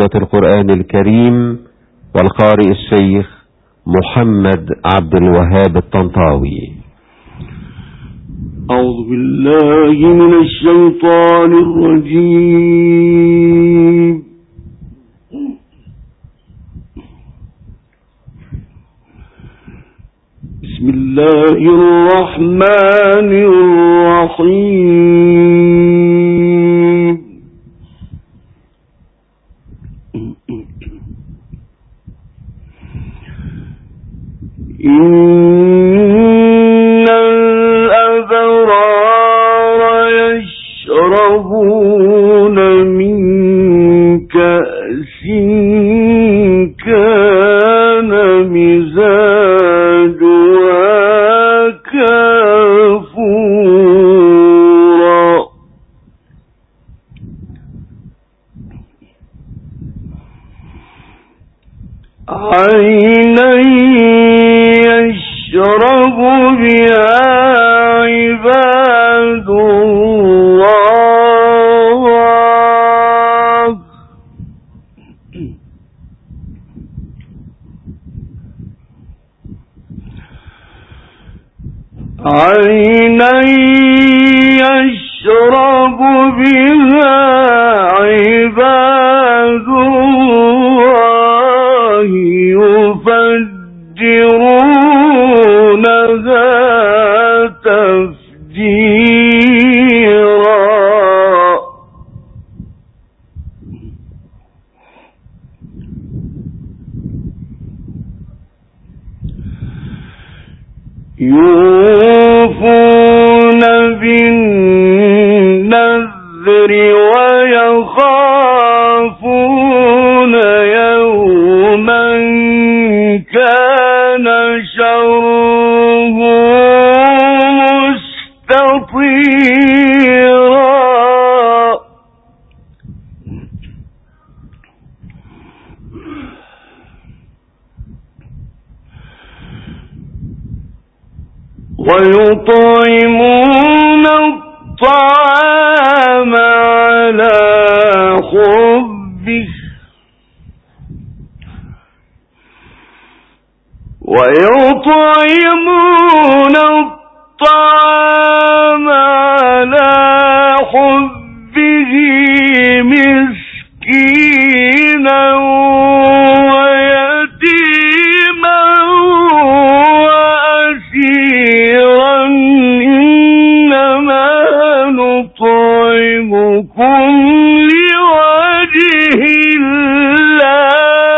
القرآن الكريم والقارئ الشيخ محمد عبد الوهاب الطنطاوي. أعوذ بالله من الشيطان الرجيم. بسم الله الرحمن الرحيم. إن الأبرار يشربون من كأس كان مزاجها كافورا عينا يشرب بها عباد الله عينا يشرب بها عباد الله يفجرونها تفجيرا يوفون بالنذر ويخافون يوما كان شره مستطيرا ويطعمون الطعام على حبه ويطعمون الطعام على حبه مسكينا ويتيما وأسيرا إنما نطعمكم لوجه الله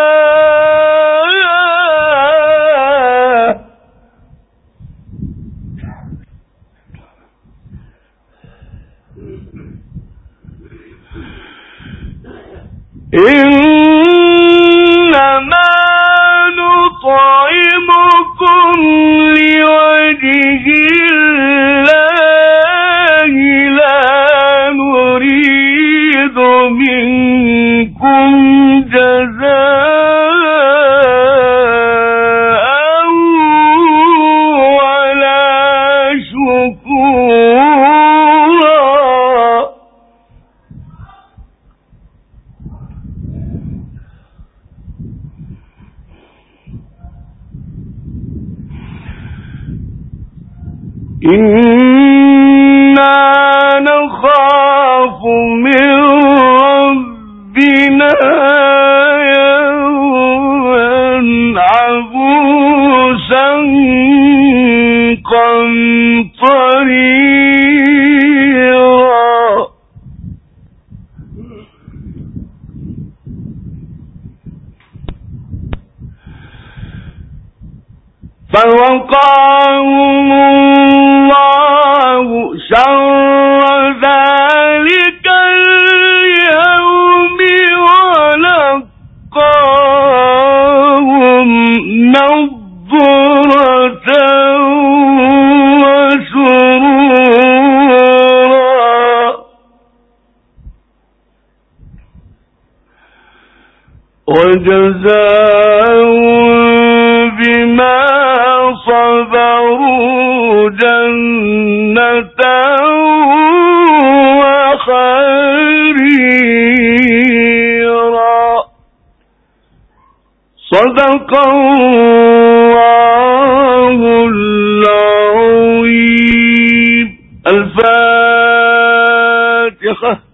إنما نطعمكم لوجه الله لا نريد منكم جزاء ولا شكورا إنا نخاف من ربنا يوما عبوسا قمطريرا فوقاهم الله شر ذلك اليوم ولقاهم نضرة وسرورا وجزاهم بما صبروا جنة وحريرا صدق الله العظيم. الفاتحة.